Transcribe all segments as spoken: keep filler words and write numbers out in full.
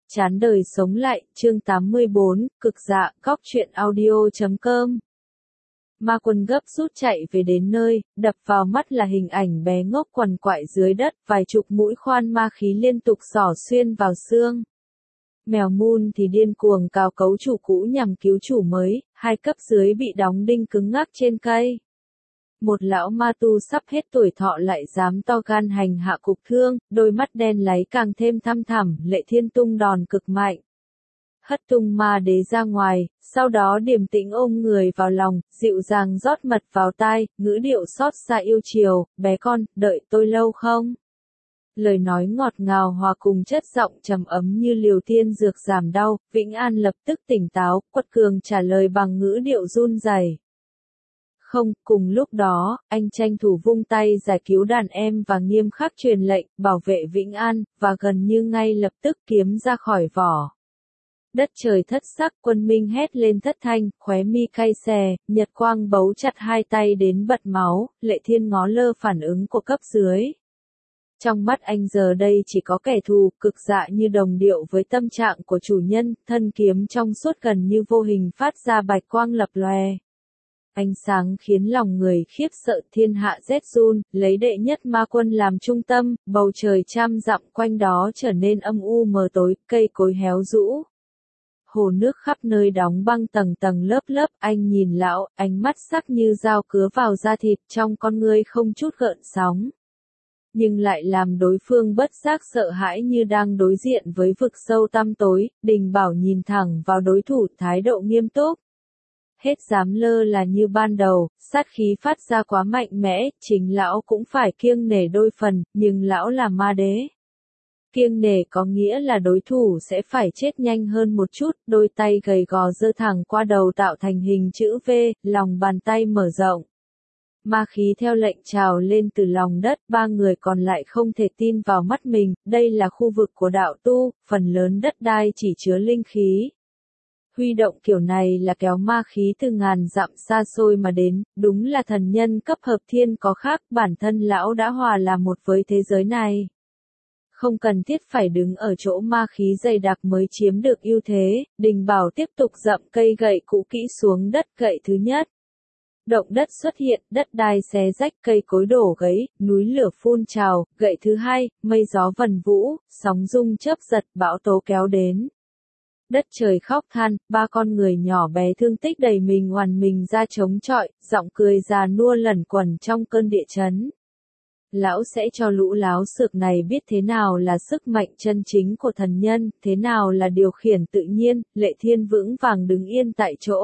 Chán đời sống lại, chương tám mươi bốn, cực dạ, góc truyện audio chấm com. Ma Quân gấp rút chạy về đến nơi, đập vào mắt là hình ảnh bé ngốc quằn quại dưới đất, vài chục mũi khoan ma khí liên tục xỏ xuyên vào xương. Mèo Moon thì điên cuồng cào cấu chủ cũ nhằm cứu chủ mới, hai cấp dưới bị đóng đinh cứng ngắc trên cây. Một lão ma tu sắp hết tuổi thọ lại dám to gan hành hạ cục thương, đôi mắt đen láy càng thêm thăm thẳm, Lệ Thiên tung đòn cực mạnh. Hất tung ma đế ra ngoài, sau đó điềm tĩnh ôm người vào lòng, dịu dàng rót mật vào tai, ngữ điệu xót xa yêu chiều, bé con, đợi tôi lâu không? Lời nói ngọt ngào hòa cùng chất giọng trầm ấm như liều tiên dược giảm đau, Vĩnh An lập tức tỉnh táo, quật cường trả lời bằng ngữ điệu run rẩy. Không, cùng lúc đó, anh tranh thủ vung tay giải cứu đàn em và nghiêm khắc truyền lệnh, bảo vệ Vĩnh An, và gần như ngay lập tức kiếm ra khỏi vỏ. Đất trời thất sắc, Quân Minh hét lên thất thanh, khóe mi cay xè, Nhật Quang bấu chặt hai tay đến bật máu, Lệ Thiên ngó lơ phản ứng của cấp dưới. Trong mắt anh giờ đây chỉ có kẻ thù, cực dạ như đồng điệu với tâm trạng của chủ nhân, thân kiếm trong suốt gần như vô hình phát ra bạch quang lập lòe. Ánh sáng khiến lòng người khiếp sợ, thiên hạ rét run, lấy đệ nhất ma quân làm trung tâm, bầu trời trăm dặm quanh đó trở nên âm u mờ tối, cây cối héo rũ. Hồ nước khắp nơi đóng băng tầng tầng lớp lớp, anh nhìn lão, ánh mắt sắc như dao cứa vào da thịt, trong con ngươi không chút gợn sóng. Nhưng lại làm đối phương bất giác sợ hãi như đang đối diện với vực sâu tăm tối, Đình Bảo nhìn thẳng vào đối thủ, thái độ nghiêm túc. Hết dám lơ là như ban đầu, sát khí phát ra quá mạnh mẽ, chính lão cũng phải kiêng nể đôi phần, nhưng lão là ma đế. Kiêng nể có nghĩa là đối thủ sẽ phải chết nhanh hơn một chút, đôi tay gầy gò giơ thẳng qua đầu tạo thành hình chữ V, lòng bàn tay mở rộng. Ma khí theo lệnh trào lên từ lòng đất, ba người còn lại không thể tin vào mắt mình, đây là khu vực của đạo tu, phần lớn đất đai chỉ chứa linh khí. Huy động kiểu này là kéo ma khí từ ngàn dặm xa xôi mà đến, đúng là thần nhân cấp hợp thiên có khác, bản thân lão đã hòa là một với thế giới này. Không cần thiết phải đứng ở chỗ ma khí dày đặc mới chiếm được ưu thế, Đình Bảo tiếp tục dậm cây gậy cũ kỹ xuống đất, gậy thứ nhất. Động đất xuất hiện, đất đai xé rách, cây cối đổ gãy, núi lửa phun trào, gậy thứ hai, mây gió vần vũ, sóng rung chớp giật, bão tố kéo đến. Đất trời khóc than, ba con người nhỏ bé thương tích đầy mình oằn mình ra chống chọi, giọng cười già nua lẩn quẩn trong cơn địa chấn. Lão sẽ cho lũ láo xược này biết thế nào là sức mạnh chân chính của thần nhân, thế nào là điều khiển tự nhiên, Lệ Thiên vững vàng đứng yên tại chỗ.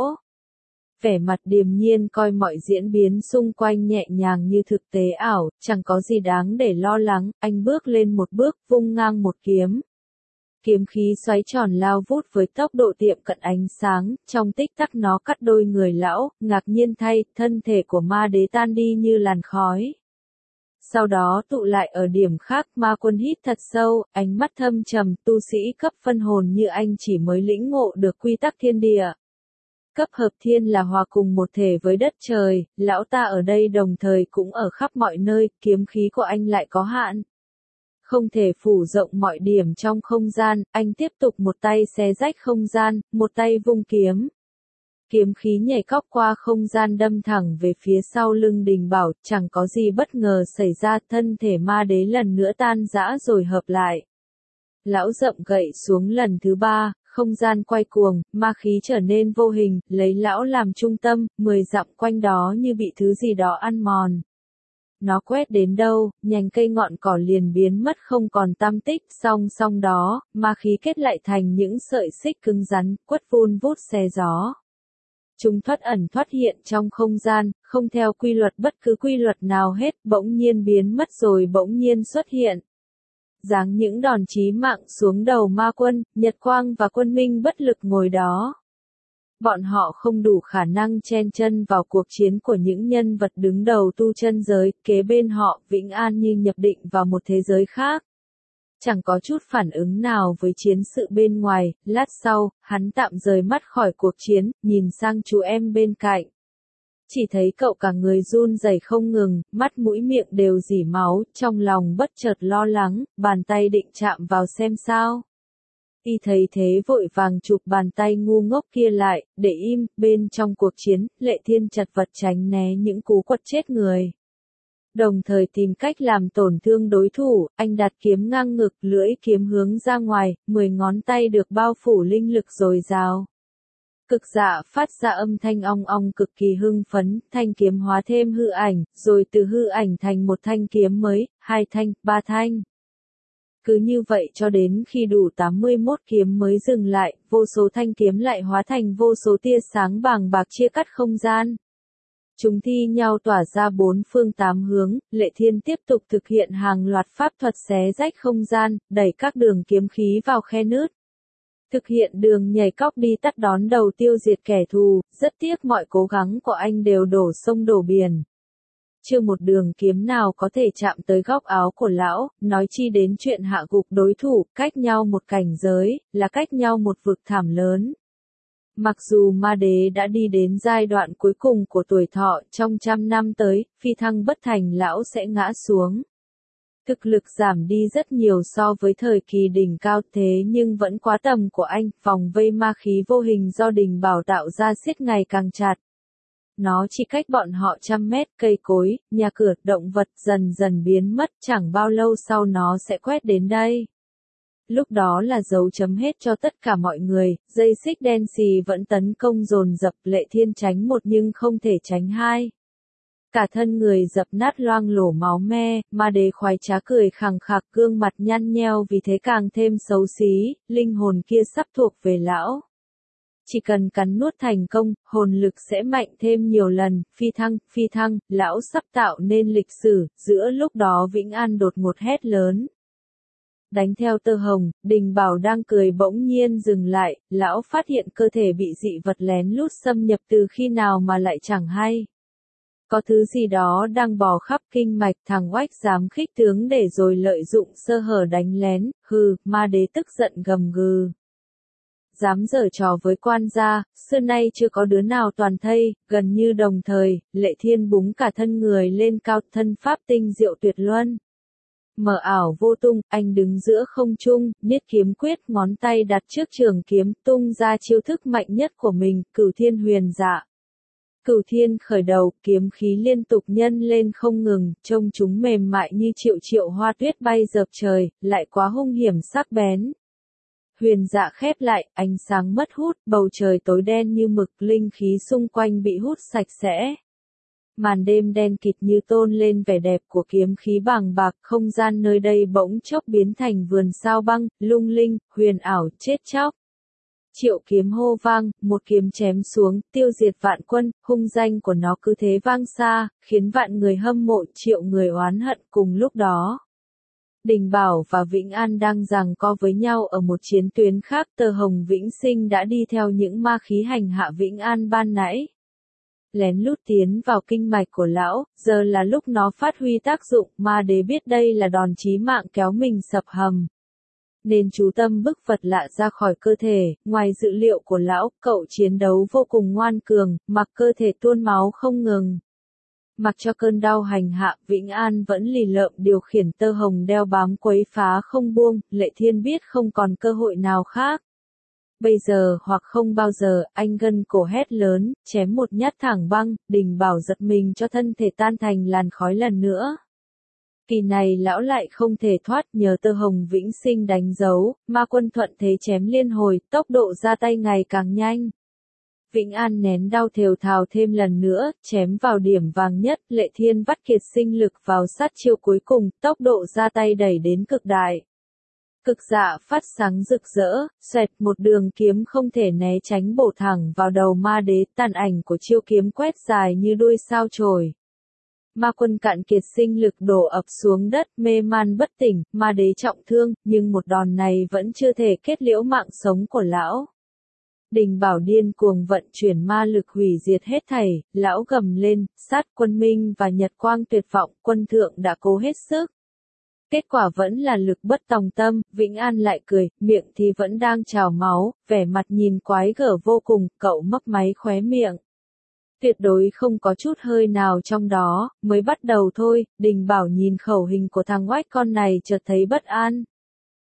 Vẻ mặt điềm nhiên coi mọi diễn biến xung quanh nhẹ nhàng như thực tế ảo, chẳng có gì đáng để lo lắng, anh bước lên một bước, vung ngang một kiếm. Kiếm khí xoáy tròn lao vút với tốc độ tiệm cận ánh sáng, trong tích tắc nó cắt đôi người lão, ngạc nhiên thay, thân thể của ma đế tan đi như làn khói. Sau đó tụ lại ở điểm khác, Ma Quân hít thật sâu, ánh mắt thâm trầm, tu sĩ cấp phân hồn như anh chỉ mới lĩnh ngộ được quy tắc thiên địa. Cấp hợp thiên là hòa cùng một thể với đất trời, lão ta ở đây đồng thời cũng ở khắp mọi nơi, kiếm khí của anh lại có hạn. Không thể phủ rộng mọi điểm trong không gian, anh tiếp tục một tay xé rách không gian, một tay vung kiếm. Kiếm khí nhảy cóc qua không gian đâm thẳng về phía sau lưng Đình Bảo, chẳng có gì bất ngờ xảy ra, thân thể ma đế lần nữa tan rã rồi hợp lại. Lão dậm gậy xuống lần thứ ba, không gian quay cuồng, ma khí trở nên vô hình, lấy lão làm trung tâm, mười dặm quanh đó như bị thứ gì đó ăn mòn. Nó quét đến đâu, nhành cây ngọn cỏ liền biến mất không còn tăm tích, song song đó, ma khí kết lại thành những sợi xích cứng rắn, quất vun vút xé gió. Chúng thoát ẩn thoát hiện trong không gian, không theo quy luật bất cứ quy luật nào hết, bỗng nhiên biến mất rồi bỗng nhiên xuất hiện. Giáng những đòn chí mạng xuống đầu ma quân, Nhật Quang và Quân Minh bất lực ngồi đó. Bọn họ không đủ khả năng chen chân vào cuộc chiến của những nhân vật đứng đầu tu chân giới, kế bên họ, Vĩnh An như nhập định vào một thế giới khác. Chẳng có chút phản ứng nào với chiến sự bên ngoài, lát sau, hắn tạm rời mắt khỏi cuộc chiến, nhìn sang chú em bên cạnh. Chỉ thấy cậu cả người run rẩy không ngừng, mắt mũi miệng đều rỉ máu, trong lòng bất chợt lo lắng, bàn tay định chạm vào xem sao. Y thấy thế vội vàng chụp bàn tay ngu ngốc kia lại, để im, bên trong cuộc chiến, Lệ Thiên chật vật tránh né những cú quật chết người. Đồng thời tìm cách làm tổn thương đối thủ, anh đặt kiếm ngang ngực, lưỡi kiếm hướng ra ngoài, mười ngón tay được bao phủ linh lực dồi dào. Cực dạ phát ra âm thanh ong ong cực kỳ hưng phấn, thanh kiếm hóa thêm hư ảnh, rồi từ hư ảnh thành một thanh kiếm mới, hai thanh, ba thanh. Cứ như vậy cho đến khi đủ tám mươi mốt kiếm mới dừng lại, vô số thanh kiếm lại hóa thành vô số tia sáng bàng bạc chia cắt không gian. Chúng thi nhau tỏa ra bốn phương tám hướng, Lệ Thiên tiếp tục thực hiện hàng loạt pháp thuật xé rách không gian, đẩy các đường kiếm khí vào khe nứt. Thực hiện đường nhảy cóc đi tắt đón đầu tiêu diệt kẻ thù, rất tiếc mọi cố gắng của anh đều đổ sông đổ biển. Chưa một đường kiếm nào có thể chạm tới góc áo của lão, nói chi đến chuyện hạ gục đối thủ, cách nhau một cảnh giới, là cách nhau một vực thẳm lớn. Mặc dù ma đế đã đi đến giai đoạn cuối cùng của tuổi thọ, trong trăm năm tới, phi thăng bất thành lão sẽ ngã xuống. Thực lực giảm đi rất nhiều so với thời kỳ đỉnh cao thế nhưng vẫn quá tầm của anh, vòng vây ma khí vô hình do Đình Bảo tạo ra siết ngày càng chặt. Nó chỉ cách bọn họ trăm mét, cây cối, nhà cửa, động vật dần dần biến mất, chẳng bao lâu sau nó sẽ quét đến đây. Lúc đó là dấu chấm hết cho tất cả mọi người, dây xích đen xì vẫn tấn công dồn dập, Lệ Thiên tránh một nhưng không thể tránh hai. Cả thân người dập nát loang lổ máu me, ma đế khoái trá cười khằng khặc, gương mặt nhăn nheo vì thế càng thêm xấu xí, linh hồn kia sắp thuộc về lão. Chỉ cần cắn nuốt thành công, hồn lực sẽ mạnh thêm nhiều lần, phi thăng, phi thăng, lão sắp tạo nên lịch sử, giữa lúc đó Vĩnh An đột ngột hét lớn. Đánh theo tơ hồng, Đình Bảo đang cười bỗng nhiên dừng lại, lão phát hiện cơ thể bị dị vật lén lút xâm nhập từ khi nào mà lại chẳng hay. Có thứ gì đó đang bò khắp kinh mạch, thằng oách dám khích tướng để rồi lợi dụng sơ hở đánh lén, hừ, ma đế tức giận gầm gừ. Dám giở trò với quan gia, xưa nay chưa có đứa nào toàn thây, gần như đồng thời, Lệ Thiên búng cả thân người lên cao, thân pháp tinh diệu tuyệt luân. Mờ ảo vô tung, anh đứng giữa không trung, niết kiếm quyết, ngón tay đặt trước trường kiếm, tung ra chiêu thức mạnh nhất của mình, Cửu Thiên Huyền Dạ. Cửu Thiên khởi đầu, kiếm khí liên tục nhân lên không ngừng, trông chúng mềm mại như triệu triệu hoa tuyết bay dợp trời, lại quá hung hiểm sắc bén. Huyền Dạ khép lại, ánh sáng mất hút, bầu trời tối đen như mực, linh khí xung quanh bị hút sạch sẽ. Màn đêm đen kịt như tôn lên vẻ đẹp của kiếm khí bàng bạc, không gian nơi đây bỗng chốc biến thành vườn sao băng, lung linh, huyền ảo, chết chóc. Triệu kiếm hô vang, một kiếm chém xuống, tiêu diệt vạn quân, hung danh của nó cứ thế vang xa, khiến vạn người hâm mộ, triệu người oán hận cùng lúc đó. Đình Bảo và Vĩnh An đang giằng co với nhau ở một chiến tuyến khác, Tơ Hồng Vĩnh Sinh đã đi theo những ma khí hành hạ Vĩnh An ban nãy. Lén lút tiến vào kinh mạch của lão, giờ là lúc nó phát huy tác dụng, ma đế biết đây là đòn chí mạng kéo mình sập hầm. Nên chú tâm bức vật lạ ra khỏi cơ thể, ngoài dự liệu của lão, cậu chiến đấu vô cùng ngoan cường, mặc cơ thể tuôn máu không ngừng. Mặc cho cơn đau hành hạ, Vĩnh An vẫn lì lợm điều khiển Tơ Hồng đeo bám quấy phá không buông, Lệ Thiên biết không còn cơ hội nào khác. Bây giờ hoặc không bao giờ, anh gân cổ hét lớn, chém một nhát thẳng băng, Đình Bảo giật mình cho thân thể tan thành làn khói lần nữa. Kỳ này lão lại không thể thoát nhờ Tơ Hồng Vĩnh Sinh đánh dấu, ma quân thuận thế chém liên hồi, tốc độ ra tay ngày càng nhanh. Vĩnh An nén đau thều thào thêm lần nữa, chém vào điểm vàng nhất, Lệ Thiên vắt kiệt sinh lực vào sát chiêu cuối cùng, tốc độ ra tay đẩy đến cực đại. Cực dạ phát sáng rực rỡ, xoẹt một đường kiếm không thể né tránh bổ thẳng vào đầu ma đế, tàn ảnh của chiêu kiếm quét dài như đuôi sao chổi. Ma quân cạn kiệt sinh lực đổ ập xuống đất, mê man bất tỉnh, ma đế trọng thương, nhưng một đòn này vẫn chưa thể kết liễu mạng sống của lão. Đình Bảo điên cuồng vận chuyển ma lực hủy diệt hết thảy, lão gầm lên, sát quân minh và nhật quang tuyệt vọng, quân thượng đã cố hết sức. Kết quả vẫn là lực bất tòng tâm, Vĩnh An lại cười, miệng thì vẫn đang trào máu, vẻ mặt nhìn quái gở vô cùng, cậu mấp máy khóe miệng. Tuyệt đối không có chút hơi nào trong đó, mới bắt đầu thôi, Đình Bảo nhìn khẩu hình của thằng oách con này chợt thấy bất an.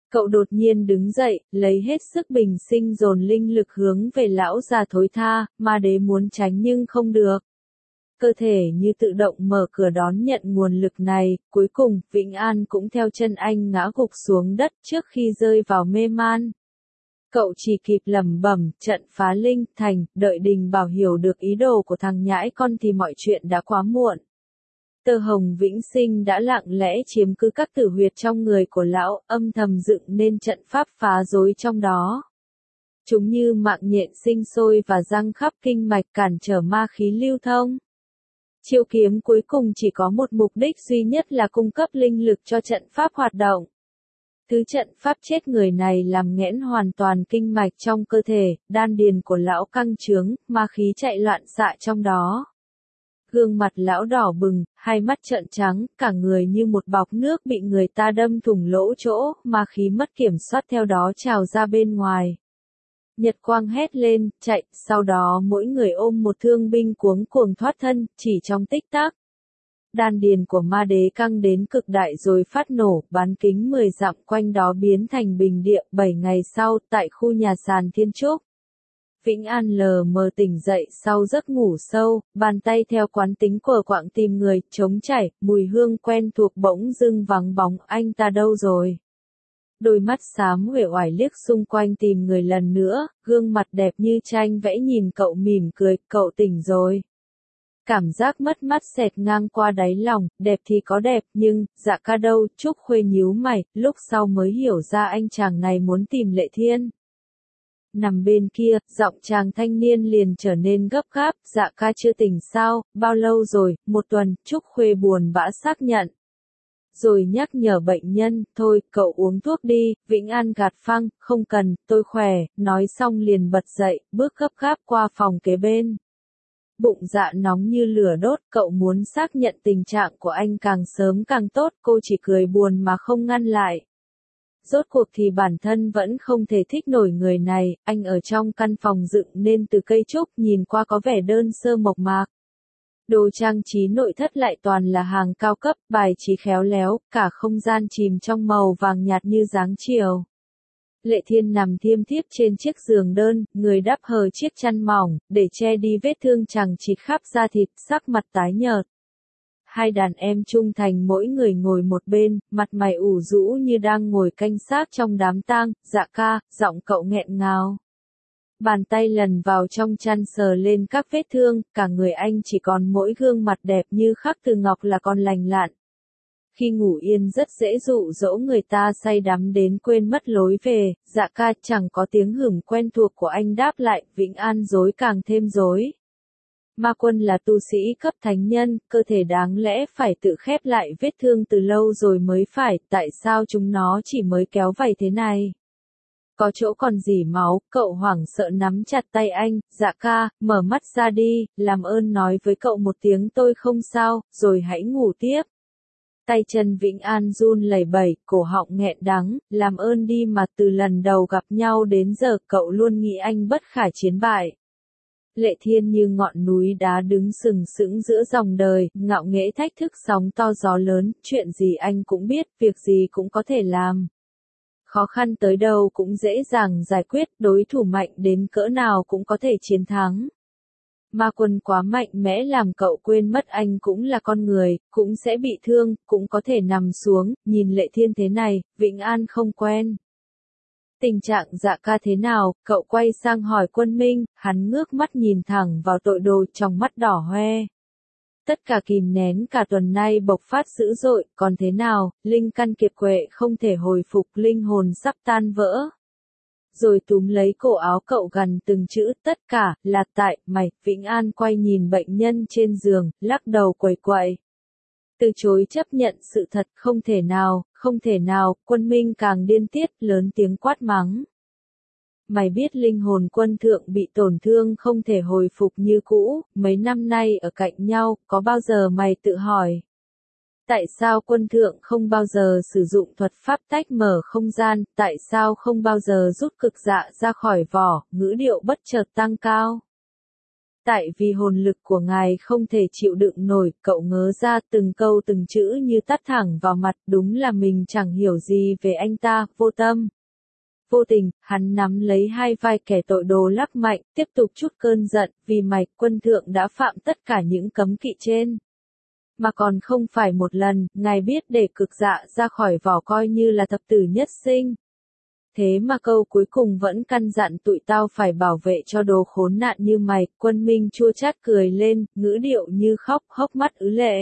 Cậu đột nhiên đứng dậy, lấy hết sức bình sinh dồn linh lực hướng về lão già thối tha, ma đế muốn tránh nhưng không được. Cơ thể như tự động mở cửa đón nhận nguồn lực này, cuối cùng, Vĩnh An cũng theo chân anh ngã gục xuống đất trước khi rơi vào mê man. Cậu chỉ kịp lẩm bẩm, trận phá linh thành, đợi Đình Bảo hiểu được ý đồ của thằng nhãi con thì mọi chuyện đã quá muộn. Tơ hồng vĩnh sinh đã lặng lẽ chiếm cứ các tử huyệt trong người của lão, âm thầm dựng nên trận pháp phá rối trong đó. Chúng như mạng nhện sinh sôi và răng khắp kinh mạch cản trở ma khí lưu thông. Chiêu kiếm cuối cùng chỉ có một mục đích duy nhất là cung cấp linh lực cho trận pháp hoạt động. Thứ trận pháp chết người này làm nghẽn hoàn toàn kinh mạch trong cơ thể, đan điền của lão căng trướng, ma khí chạy loạn xạ trong đó. Gương mặt lão đỏ bừng, hai mắt trợn trắng, cả người như một bọc nước bị người ta đâm thủng lỗ chỗ, ma khí mất kiểm soát theo đó trào ra bên ngoài. Nhật quang hét lên, chạy, sau đó mỗi người ôm một thương binh cuống cuồng thoát thân, chỉ trong tích tắc. Đan điền của ma đế căng đến cực đại rồi phát nổ, bán kính mười dặm quanh đó biến thành bình địa. Bảy ngày sau, tại khu nhà sàn Thiên Trúc, Vĩnh An lờ mờ tỉnh dậy sau giấc ngủ sâu, bàn tay theo quán tính của quạng tìm người, trống chảy, mùi hương quen thuộc bỗng dưng vắng bóng, anh ta đâu rồi? Đôi mắt xám uể oải liếc xung quanh tìm người lần nữa, gương mặt đẹp như tranh vẽ nhìn cậu mỉm cười, cậu tỉnh rồi. Cảm giác mất mát xẹt ngang qua đáy lòng, đẹp thì có đẹp, nhưng, dạ ca đâu, Trúc Khuê nhíu mày, lúc sau mới hiểu ra anh chàng này muốn tìm Lệ Thiên. Nằm bên kia, giọng chàng thanh niên liền trở nên gấp gáp, dạ ca chưa tỉnh sao, bao lâu rồi, một tuần, Trúc Khuê buồn bã xác nhận. Rồi nhắc nhở bệnh nhân, thôi, cậu uống thuốc đi, Vĩnh An gạt phăng, không cần, tôi khỏe, nói xong liền bật dậy, bước gấp gáp qua phòng kế bên. Bụng dạ nóng như lửa đốt, cậu muốn xác nhận tình trạng của anh càng sớm càng tốt, cô chỉ cười buồn mà không ngăn lại. Rốt cuộc thì bản thân vẫn không thể thích nổi người này, anh ở trong căn phòng dựng nên từ cây trúc nhìn qua có vẻ đơn sơ mộc mạc. Đồ trang trí nội thất lại toàn là hàng cao cấp, bài trí khéo léo, cả không gian chìm trong màu vàng nhạt như dáng chiều. Lệ Thiên nằm thiêm thiếp trên chiếc giường đơn, người đắp hờ chiếc chăn mỏng, để che đi vết thương chằng chịt khắp da thịt, sắc mặt tái nhợt. Hai đàn em trung thành mỗi người ngồi một bên, mặt mày ủ rũ như đang ngồi canh xác trong đám tang, dạ ca, giọng cậu nghẹn ngào. Bàn tay lần vào trong chăn sờ lên các vết thương, cả người anh chỉ còn mỗi gương mặt đẹp như khắc từ ngọc là còn lành lặn. Khi ngủ yên rất dễ dụ dỗ người ta say đắm đến quên mất lối về, dạ ca chẳng có tiếng hửng quen thuộc của anh đáp lại, Vĩnh An rối càng thêm rối. Ma Quân là tu sĩ cấp thánh nhân, cơ thể đáng lẽ phải tự khép lại vết thương từ lâu rồi mới phải, tại sao chúng nó chỉ mới kéo vảy thế này? Có chỗ còn rỉ máu, cậu hoảng sợ nắm chặt tay anh, dạ ca, mở mắt ra đi, làm ơn nói với cậu một tiếng tôi không sao, rồi hãy ngủ tiếp. Tay chân Vĩnh An run lẩy bẩy, cổ họng nghẹn đắng, làm ơn đi mà từ lần đầu gặp nhau đến giờ cậu luôn nghĩ anh bất khả chiến bại. Lệ Thiên như ngọn núi đá đứng sừng sững giữa dòng đời, ngạo nghễ thách thức sóng to gió lớn, chuyện gì anh cũng biết, việc gì cũng có thể làm. Khó khăn tới đâu cũng dễ dàng giải quyết, đối thủ mạnh đến cỡ nào cũng có thể chiến thắng. Ma Quân quá mạnh mẽ làm cậu quên mất anh cũng là con người, cũng sẽ bị thương, cũng có thể nằm xuống, nhìn Lệ Thiên thế này, Vĩnh An không quen. Tình trạng dạ ca thế nào, cậu quay sang hỏi Quân Minh, hắn ngước mắt nhìn thẳng vào tội đồ trong mắt đỏ hoe. Tất cả kìm nén cả tuần nay bộc phát dữ dội, còn thế nào, linh căn kiệt quệ không thể hồi phục, linh hồn sắp tan vỡ. Rồi túm lấy cổ áo cậu gần từng chữ, tất cả, là tại, mày, Vĩnh An quay nhìn bệnh nhân trên giường, lắc đầu quẩy quậy. Từ chối chấp nhận sự thật, không thể nào, không thể nào, Quân Minh càng điên tiết, lớn tiếng quát mắng. Mày biết linh hồn Quân thượng bị tổn thương không thể hồi phục như cũ, mấy năm nay ở cạnh nhau, có bao giờ mày tự hỏi? Tại sao Quân thượng không bao giờ sử dụng thuật pháp tách mở không gian, tại sao không bao giờ rút cực dạ ra khỏi vỏ, ngữ điệu bất chợt tăng cao? tại vì hồn lực của ngài không thể chịu đựng nổi, cậu ngớ ra từng câu từng chữ như tát thẳng vào mặt, đúng là mình chẳng hiểu gì về anh ta, vô tâm. Vô tình, hắn nắm lấy hai vai kẻ tội đồ lắc mạnh, tiếp tục trút cơn giận, vì mày, quân thượng đã phạm tất cả những cấm kỵ trên. Mà còn không phải một lần, ngài biết để cực dạ ra khỏi vỏ coi như là thập tử nhất sinh. Thế mà câu cuối cùng vẫn căn dặn tụi tao phải bảo vệ cho đồ khốn nạn như mày, Quân Minh chua chát cười lên, ngữ điệu như khóc, hốc mắt ứ lệ.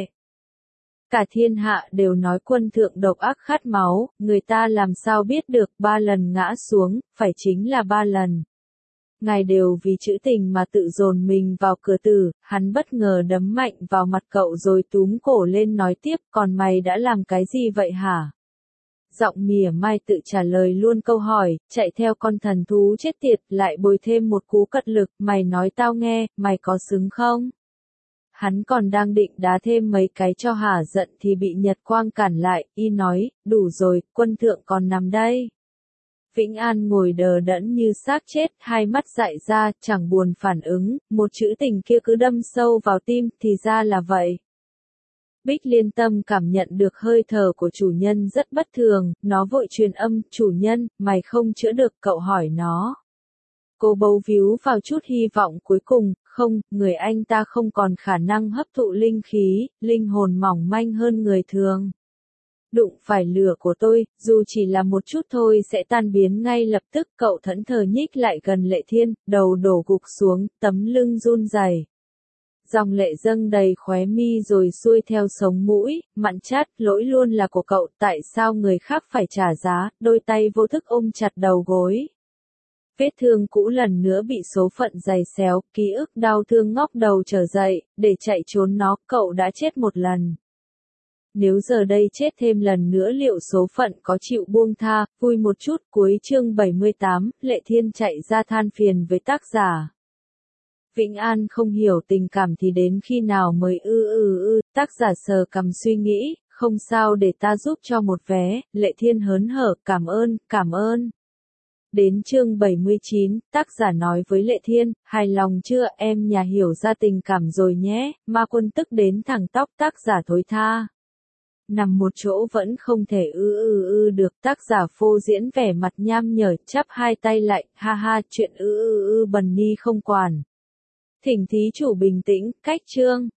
Cả thiên hạ đều nói quân thượng độc ác khát máu, người ta làm sao biết được ba lần ngã xuống, phải chính là ba lần. Ngài đều vì chữ tình mà tự dồn mình vào cửa tử, hắn bất ngờ đấm mạnh vào mặt cậu rồi túm cổ lên nói tiếp, còn mày đã làm cái gì vậy hả? Giọng mỉa mai tự trả lời luôn câu hỏi, chạy theo con thần thú chết tiệt, lại bồi thêm một cú cật lực, mày nói tao nghe, mày có xứng không? Hắn còn đang định đá thêm mấy cái cho hả giận thì bị Nhật Quang cản lại, y nói, đủ rồi, quân thượng còn nằm đây. Vĩnh An ngồi đờ đẫn như xác chết, hai mắt dại ra, chẳng buồn phản ứng, một chữ tình kia cứ đâm sâu vào tim, thì ra là vậy. Bích Liên Tâm cảm nhận được hơi thở của chủ nhân rất bất thường, nó vội truyền âm, chủ nhân, mày không chữa được, cậu hỏi nó. Cô bấu víu vào chút hy vọng cuối cùng, không, người anh ta không còn khả năng hấp thụ linh khí, linh hồn mỏng manh hơn người thường. Đụng phải lửa của tôi, dù chỉ là một chút thôi sẽ tan biến ngay lập tức, cậu thẫn thờ nhích lại gần Lệ Thiên, đầu đổ gục xuống, tấm lưng run rẩy. Dòng lệ dâng đầy khóe mi rồi xuôi theo sống mũi, mặn chát, lỗi luôn là của cậu, tại sao người khác phải trả giá, đôi tay vô thức ôm chặt đầu gối. Vết thương cũ lần nữa bị số phận giày xéo, ký ức đau thương ngóc đầu trở dậy, để chạy trốn nó, cậu đã chết một lần. Nếu giờ đây chết thêm lần nữa liệu số phận có chịu buông tha, vui một chút, cuối chương bảy mươi tám, Lệ Thiên chạy ra than phiền với tác giả. Vĩnh An không hiểu tình cảm thì đến khi nào mới ư ư ư, tác giả sờ cằm suy nghĩ, không sao để ta giúp cho một vé, Lệ Thiên hớn hở, cảm ơn, cảm ơn. Đến chương bảy mươi chín, tác giả nói với Lệ Thiên, hài lòng chưa, em nhà hiểu ra tình cảm rồi nhé, Ma Quân tức đến thẳng tóc, tác giả thối tha. Nằm một chỗ vẫn không thể ư ư ư được, tác giả phô diễn vẻ mặt nham nhở, chắp hai tay lại, ha ha, chuyện ư ư ư bần ni không quản. Thỉnh thí chủ bình tĩnh, cách chương.